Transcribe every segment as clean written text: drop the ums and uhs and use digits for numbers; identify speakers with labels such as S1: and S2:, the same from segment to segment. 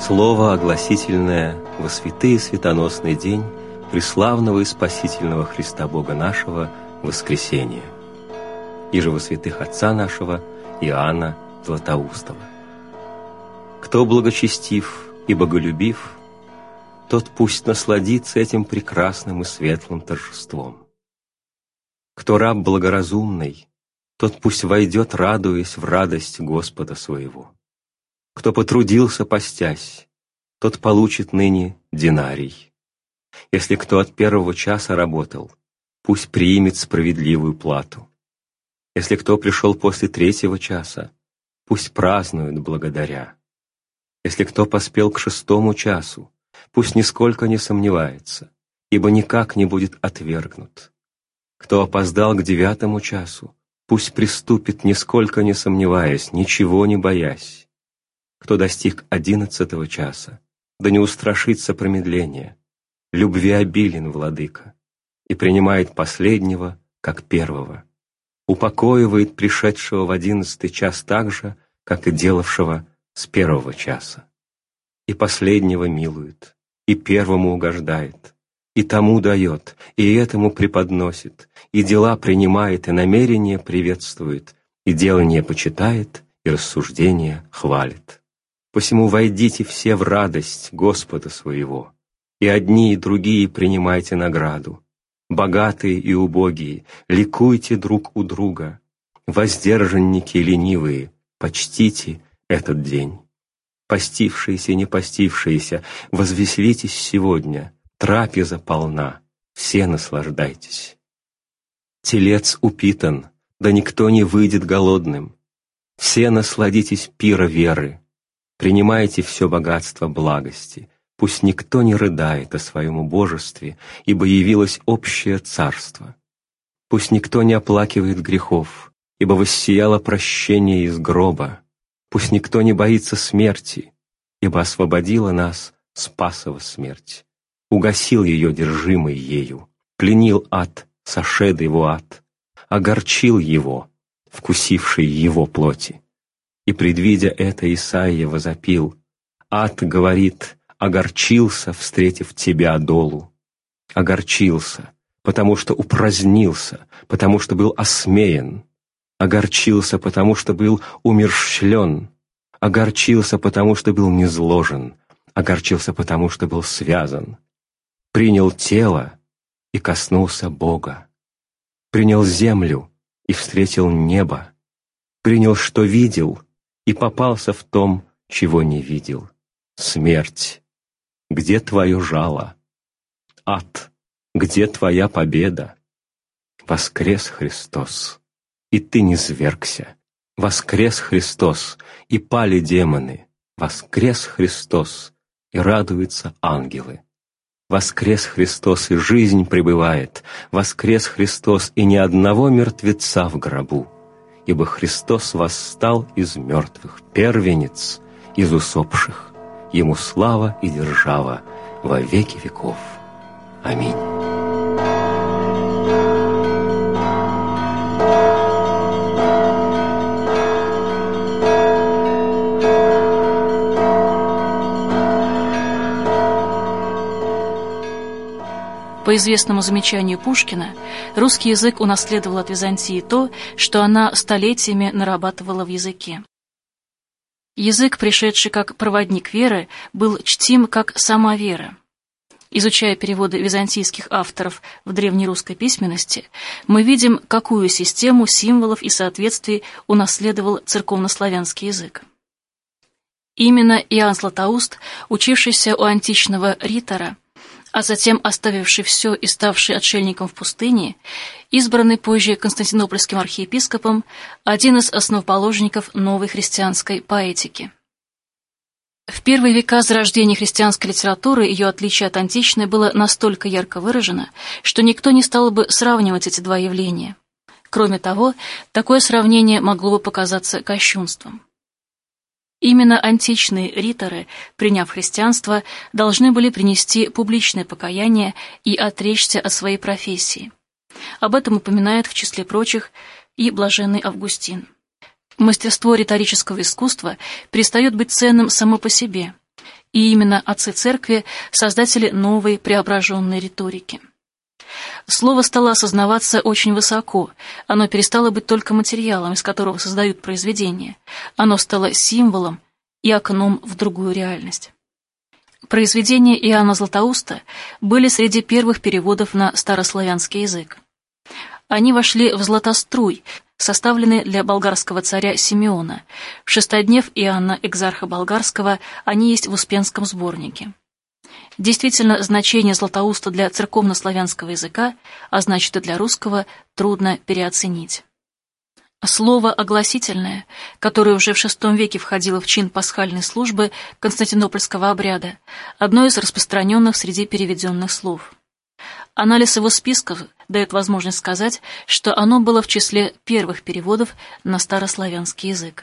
S1: слово огласительное во святый и светоносный день преславного и спасительного Христа Бога нашего воскресения, иже во святых отца нашего Иоанна Златоустова. Кто благочестив и боголюбив, тот пусть насладится этим прекрасным и светлым торжеством. Кто раб благоразумный, тот пусть войдет, радуясь в радость Господа своего. Кто потрудился постясь, тот получит ныне динарий. Если кто от первого часа работал, пусть примет справедливую плату. Если кто пришел после третьего часа, пусть празднует благодаря. Если кто поспел к 6 часу, пусть нисколько не сомневается, ибо никак не будет отвергнут. Кто опоздал к 9 часу, пусть приступит, нисколько не сомневаясь, ничего не боясь. Кто достиг 11 часа, да не устрашится промедления. Любви обилен владыка и принимает последнего, как первого. Упокоивает пришедшего в 11 час так же, как и делавшего с 1 часа. И последнего милует, и первому угождает, и тому дает, и этому преподносит, и дела принимает, и намерения приветствует, и делание почитает, и рассуждения хвалит. Посему войдите все в радость Господа своего, и одни и другие принимайте награду. Богатые и убогие, ликуйте друг у друга. Воздержанники и ленивые, почтите этот день. Постившиеся и не постившиеся, возвеселитесь сегодня, трапеза полна, все наслаждайтесь. Телец упитан, да никто не выйдет голодным. Все насладитесь пира веры. Принимайте все богатство благости. Пусть никто не рыдает о своем убожестве, ибо явилось общее царство. Пусть никто не оплакивает грехов, ибо воссияло прощение из гроба. Пусть никто не боится смерти, ибо освободила нас Спасова смерть. Угасил ее держимый ею, пленил ад, сошед его ад, огорчил его, вкусивший его плоти. И, предвидя это, Исаия возопил: «Ад, говорит, огорчился, встретив тебя долу. Огорчился, потому что упразднился, потому что был осмеян. Огорчился, потому что был умерщвлен. Огорчился, потому что был низложен. Огорчился, потому что был связан. Принял тело и коснулся Бога. Принял землю и встретил небо. Принял, что видел, и попался в том, чего не видел. Смерть, где твое жало? Ад, где твоя победа? Воскрес Христос, и ты низвергся. Воскрес Христос, и пали демоны. Воскрес Христос, и радуются ангелы. Воскрес Христос, и жизнь пребывает. Воскрес Христос, и ни одного мертвеца в гробу. Ибо Христос восстал из мертвых, первенец из усопших. Ему слава и держава во веки веков. Аминь.
S2: По известному замечанию Пушкина, русский язык унаследовал от Византии то, что она столетиями нарабатывала в языке. Язык, пришедший как проводник веры, был чтим как сама вера. Изучая переводы византийских авторов в древнерусской письменности, мы видим, какую систему символов и соответствий унаследовал церковнославянский язык. Именно Иоанн Златоуст, учившийся у античного ритора, а затем оставивший все и ставший отшельником в пустыне, избранный позже константинопольским архиепископом, один из основоположников новой христианской поэтики. В первые века зарождения христианской литературы ее отличие от античной было настолько ярко выражено, что никто не стал бы сравнивать эти два явления. Кроме того, такое сравнение могло бы показаться кощунством. Именно античные риторы, приняв христианство, должны были принести публичное покаяние и отречься от своей профессии. Об этом упоминает, в числе прочих, и блаженный Августин. Мастерство риторического искусства перестает быть ценным само по себе, И именно отцы церкви – создатели новой преображенной риторики. Слово стало осознаваться очень высоко, оно перестало быть только материалом, из которого создают произведения, оно стало символом и окном в другую реальность. Произведения Иоанна Златоуста были среди первых переводов на старославянский язык. Они вошли в Златоструй, составленный для болгарского царя Симеона. В Шестоднев Иоанна Экзарха Болгарского они есть в Успенском сборнике. Действительно, значение Златоуста для церковнославянского языка, а значит и для русского, трудно переоценить. Слово «огласительное», которое уже в VI веке входило в чин пасхальной службы константинопольского обряда, одно из распространенных среди переведенных слов. Анализ его списков дает возможность сказать, что оно было в числе первых переводов на старославянский язык.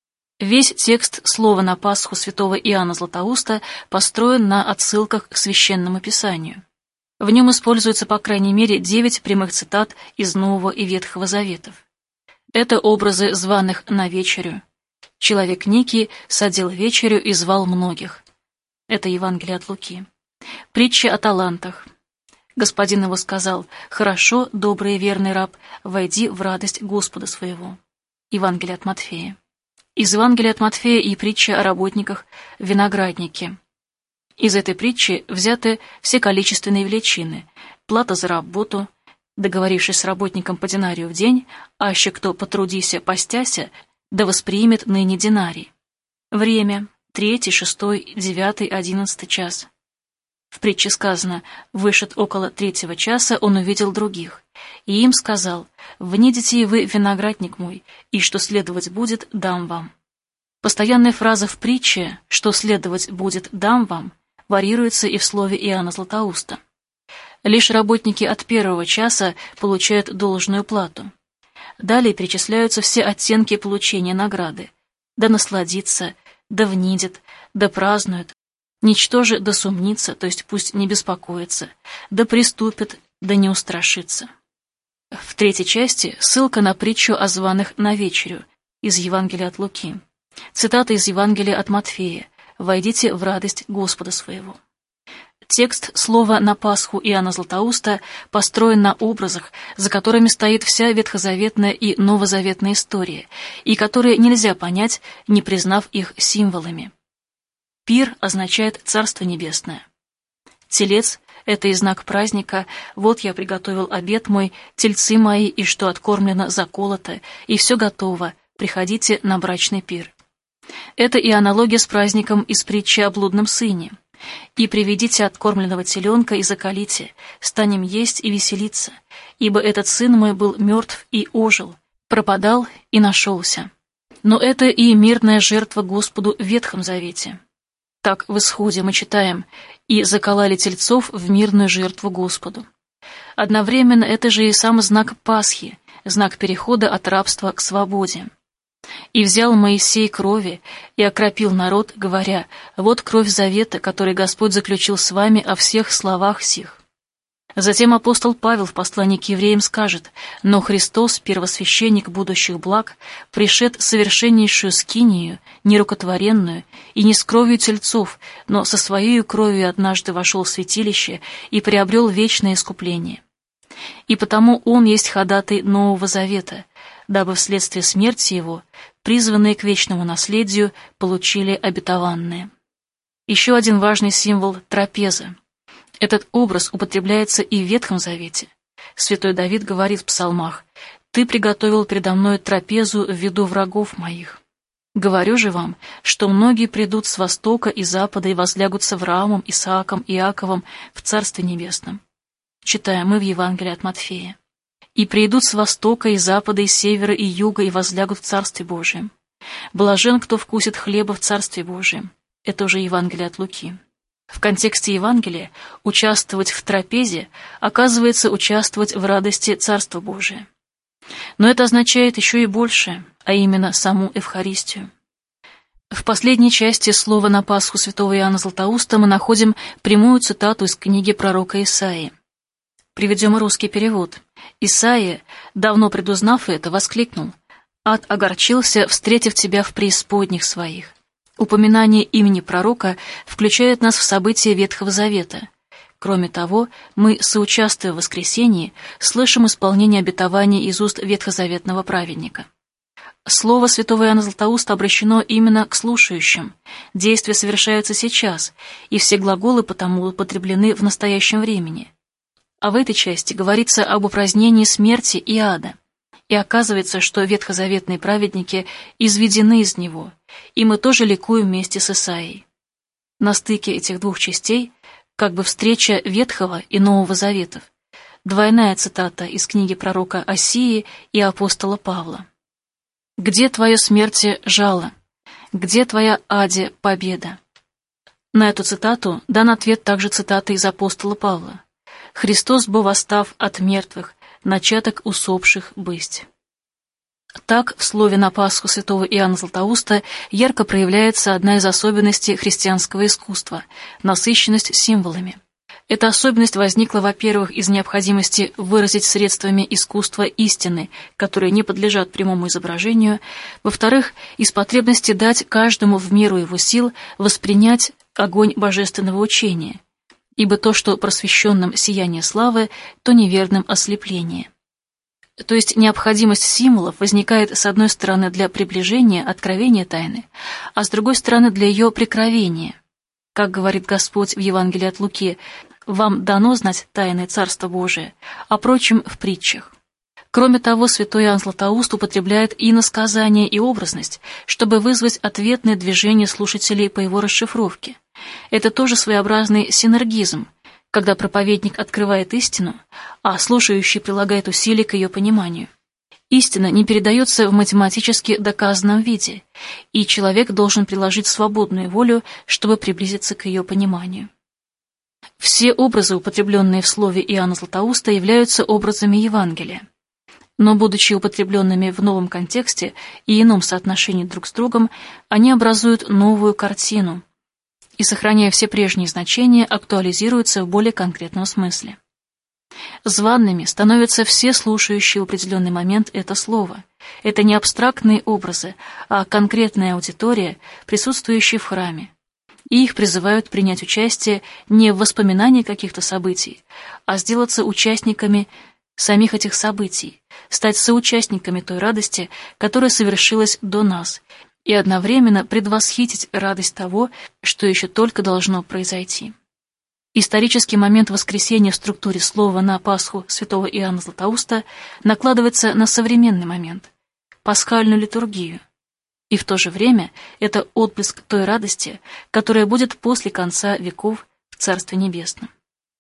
S2: Весь текст слова на Пасху святого Иоанна Златоуста построен на отсылках к Священному Писанию. В нем используется по крайней мере 9 прямых цитат из Нового и Ветхого Заветов. Это образы званых на вечерю. Человек некий садил вечерю и звал многих. Это Евангелие от Луки. Притча о талантах. Господин его сказал: «Хорошо, добрый и верный раб, войди в радость Господа своего». Евангелие от Матфея. Из Евангелия от Матфея и притча о работниках в винограднике. Из этой притчи взяты все количественные величины: плата за работу, договорившись с работником по динарию в день, а еще кто потрудися, постяся, да воспримет ныне динарий. Время: 3, 6, 9, 11 час. В притче сказано: «Вышед около 3 часа, он увидел других, и им сказал: внидите вы виноградник мой, и что следовать будет, дам вам». Постоянная фраза в притче «что следовать будет, дам вам» варьируется и в слове Иоанна Златоуста. Лишь работники от 1 часа получают должную плату. Далее перечисляются все оттенки получения награды: да насладится, да внидит, да празднует, ничтоже да сумнится, то есть пусть не беспокоится, да приступит, да не устрашится. В 3 части ссылка на притчу о званых на вечерю из Евангелия от Луки. Цитата из Евангелия от Матфея: «Войдите в радость Господа своего». Текст слова на Пасху Иоанна Златоуста построен на образах, за которыми стоит вся ветхозаветная и новозаветная история, и которые нельзя понять, не признав их символами. Пир означает Царство Небесное. Телец — это и знак праздника: «Вот я приготовил обед мой, тельцы мои, и что откормлено, заколото, и все готово, приходите на брачный пир». Это и аналогия с праздником из притчи о блудном сыне. «И приведите откормленного теленка и заколите, станем есть и веселиться, ибо этот сын мой был мертв и ожил, пропадал и нашелся». Но это и мирная жертва Господу в Ветхом Завете. Так в Исходе мы читаем: «И закололи тельцов в мирную жертву Господу». Одновременно это же и сам знак Пасхи, знак перехода от рабства к свободе. «И взял Моисей крови и окропил народ, говоря: вот кровь завета, который Господь заключил с вами о всех словах сих». Затем апостол Павел в послании к евреям скажет: «Но Христос, первосвященник будущих благ, пришед совершеннейшую скинию, нерукотворенную, и не с кровью тельцов, но со своей кровью однажды вошел в святилище и приобрел вечное искупление. И потому Он есть ходатай Нового Завета, дабы вследствие смерти Его призванные к вечному наследию получили обетованное». Еще один важный символ — трапеза. Этот образ употребляется и в Ветхом Завете. Святой Давид говорит в псалмах: «Ты приготовил предо мной трапезу в виду врагов моих. Говорю же вам, что многие придут с востока и запада и возлягут с Авраамом, Исааком и Иаковом в Царстве Небесном». Читаем мы в Евангелии от Матфея. «И придут с востока и запада и севера и юга и возлягут в Царстве Божием. Блажен, кто вкусит хлеба в Царстве Божием». Это уже Евангелие от Луки. В контексте Евангелия участвовать в трапезе оказывается участвовать в радости Царства Божия. Но это означает еще и большее, а именно саму Евхаристию. В последней части слова на Пасху святого Иоанна Златоуста мы находим прямую цитату из книги пророка Исаии. Приведем русский перевод. Исаия, давно предузнав это, воскликнул: «Ад огорчился, встретив тебя в преисподних своих». Упоминание имени пророка включает нас в события Ветхого Завета. Кроме того, мы, соучаствуя в воскресении, слышим исполнение обетования из уст ветхозаветного праведника. Слово святого Иоанна Златоуста обращено именно к слушающим. Действие совершается сейчас, и все глаголы потому употреблены в настоящем времени. А в этой части говорится об упразднении смерти и ада. И оказывается, что ветхозаветные праведники изведены из него, и мы тоже ликуем вместе с Исаией. На стыке этих двух частей как бы встреча Ветхого и Нового Заветов. Двойная цитата из книги пророка Осии и апостола Павла. «Где твое смерти жало? Где твоя аде победа?» На эту цитату дан ответ также цитатой из апостола Павла. «Христос бо восстав от мертвых, начаток усопших бысть». Так, в слове на Пасху святого Иоанна Златоуста ярко проявляется одна из особенностей христианского искусства – насыщенность символами. Эта особенность возникла, во-первых, из необходимости выразить средствами искусства истины, которые не подлежат прямому изображению, во-вторых, из потребности дать каждому в меру его сил воспринять огонь божественного учения, ибо то, что просвещенным сияние славы, то неверным ослепление. То есть необходимость символов возникает с одной стороны для приближения, откровения тайны, а с другой стороны для ее прикровения. Как говорит Господь в Евангелии от Луки, «Вам дано знать тайны Царства Божия, а прочим в притчах». Кроме того, святой Иоанн Златоуст употребляет иносказание и образность, чтобы вызвать ответное движение слушателей по его расшифровке. Это тоже своеобразный синергизм, когда проповедник открывает истину, а слушающий прилагает усилия к ее пониманию. Истина не передается в математически доказанном виде, и человек должен приложить свободную волю, чтобы приблизиться к ее пониманию. Все образы, употребленные в слове Иоанна Златоуста, являются образами Евангелия. Но, будучи употребленными в новом контексте и ином соотношении друг с другом, они образуют новую картину, и, сохраняя все прежние значения, актуализируются в более конкретном смысле. Званными становятся все слушающие в определенный момент это слово. Это не абстрактные образы, а конкретная аудитория, присутствующая в храме. И их призывают принять участие не в воспоминании каких-то событий, а сделаться участниками самих этих событий, стать соучастниками той радости, которая совершилась до нас, и одновременно предвосхитить радость того, что еще только должно произойти. Исторический момент воскресения в структуре слова на Пасху святого Иоанна Златоуста накладывается на современный момент – пасхальную литургию, и в то же время это отблеск той радости, которая будет после конца веков в Царстве Небесном.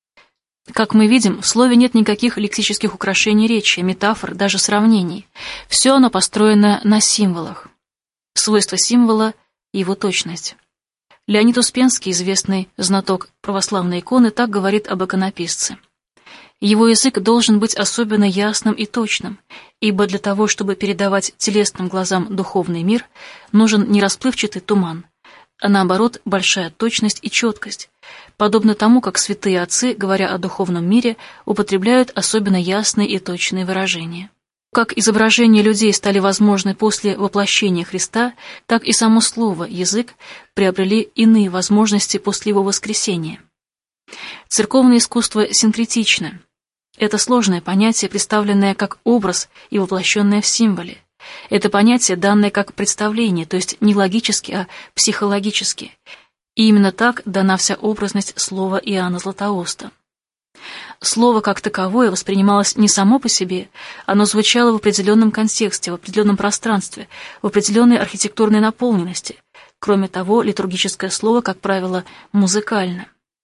S2: Как мы видим, в слове нет никаких лексических украшений речи, метафор, даже сравнений. Все оно построено на символах. Свойство символа – его точность. Леонид Успенский, известный знаток православной иконы, так говорит об иконописце. Его язык должен быть особенно ясным и точным, ибо для того, чтобы передавать телесным глазам духовный мир, нужен не расплывчатый туман, а наоборот большая точность и четкость, подобно тому, как святые отцы, говоря о духовном мире, употребляют особенно ясные и точные выражения. Как изображения людей стали возможны после воплощения Христа, так и само слово, язык, приобрели иные возможности после его воскресения. Церковное искусство синкретично. Это сложное понятие, представленное как образ и воплощенное в символе. Это понятие, данное как представление, то есть не логически, а психологически. И именно так дана вся образность слова Иоанна Златоуста. Слово как таковое воспринималось не само по себе, оно звучало в определенном контексте, в определенном пространстве, в определенной архитектурной наполненности. Кроме того, литургическое слово, как правило, музыкально.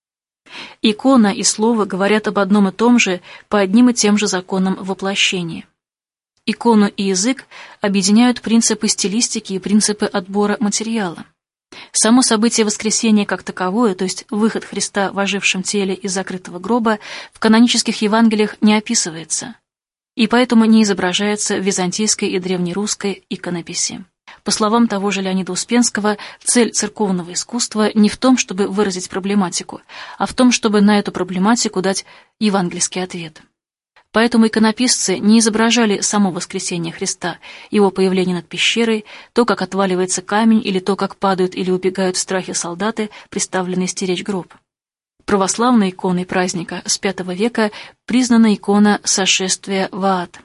S2: Икона и слово говорят об одном и том же, по одним и тем же законам воплощения. Икону и язык объединяют принципы стилистики и принципы отбора материала. Само событие воскресения как таковое, то есть выход Христа в ожившем теле из закрытого гроба, в канонических Евангелиях не описывается, и поэтому не изображается в византийской и древнерусской иконописи. По словам того же Леонида Успенского, цель церковного искусства не в том, чтобы выразить проблематику, а в том, чтобы на эту проблематику дать евангельский ответ. Поэтому иконописцы не изображали само воскресение Христа, его появление над пещерой, то, как отваливается камень, или то, как падают или убегают в страхе солдаты, приставленные стеречь гроб. Православной иконой праздника с V века признана икона сошествия в ад.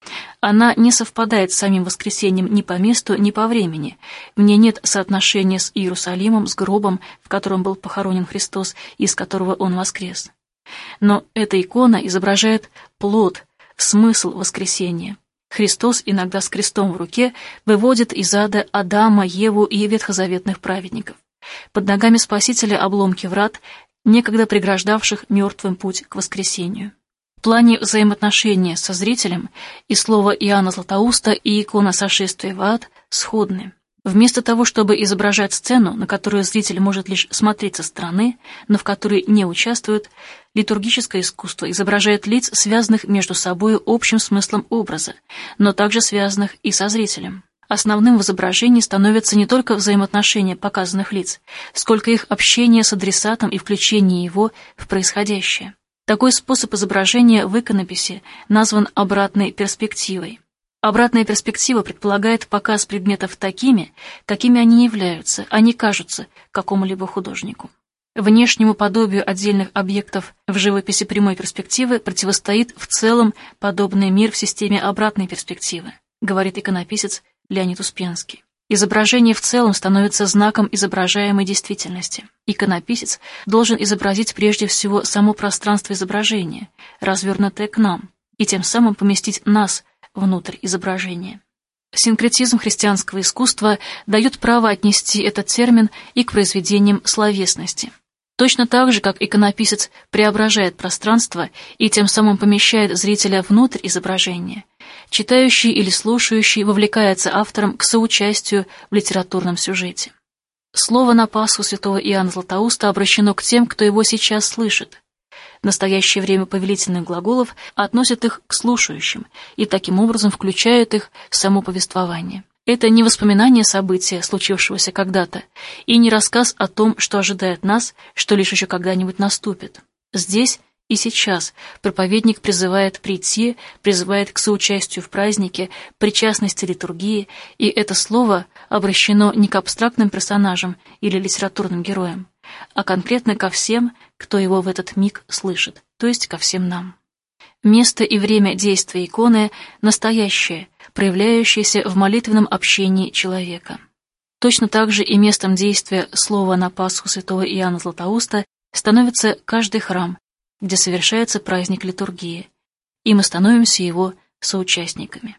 S2: Она не совпадает с самим воскресением ни по месту, ни по времени. В ней нет соотношения с Иерусалимом, с гробом, в котором был похоронен Христос и из которого Он воскрес. Но эта икона изображает плод, смысл воскресения. Христос, иногда с крестом в руке, выводит из ада Адама, Еву и ветхозаветных праведников. Под ногами Спасителя обломки врат, некогда преграждавших мертвым путь к воскресению. В плане взаимоотношения со зрителем и слово Иоанна Златоуста, и икона сошествия в ад сходны. Вместо того, чтобы изображать сцену, на которую зритель может лишь смотреть со стороны, но в которой не участвует, литургическое искусство изображает лиц, связанных между собой общим смыслом образа, но также связанных и со зрителем. Основным в изображении становится не только взаимоотношения показанных лиц, сколько их общение с адресатом и включение его в происходящее. Такой способ изображения в иконописи назван обратной перспективой. Обратная перспектива предполагает показ предметов такими, какими они являются, а не кажутся какому-либо художнику. Внешнему подобию отдельных объектов в живописи прямой перспективы противостоит в целом подобный мир в системе обратной перспективы, говорит иконописец Леонид Успенский. Изображение в целом становится знаком изображаемой действительности. Иконописец должен изобразить прежде всего само пространство изображения, развернутое к нам, и тем самым поместить нас внутрь изображения. Синкретизм христианского искусства дает право отнести этот термин и к произведениям словесности. Точно так же, как иконописец преображает пространство и тем самым помещает зрителя внутрь изображения, читающий или слушающий вовлекается автором к соучастию в литературном сюжете. Слово на Пасху святого Иоанна Златоуста обращено к тем, кто его сейчас слышит. В настоящее время повелительных глаголов относят их к слушающим и таким образом включают их в само повествование. Это не воспоминание события, случившегося когда-то, и не рассказ о том, что ожидает нас, что лишь еще когда-нибудь наступит. Здесь и сейчас проповедник призывает прийти, призывает к соучастию в празднике, причастности литургии, и это слово обращено не к абстрактным персонажам или литературным героям, а конкретно ко всем, кто его в этот миг слышит, то есть ко всем нам. Место и время действия иконы настоящее, проявляющееся в молитвенном общении человека. Точно так же и местом действия слова на Пасху святого Иоанна Златоуста становится каждый храм, где совершается праздник литургии, и мы становимся его соучастниками.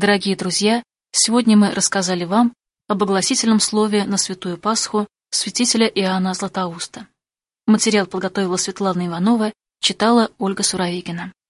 S2: Дорогие друзья, сегодня мы рассказали вам об огласительном слове на Святую Пасху святителя Иоанна Златоуста. Материал подготовила Светлана Иванова, читала Ольга Суровикина.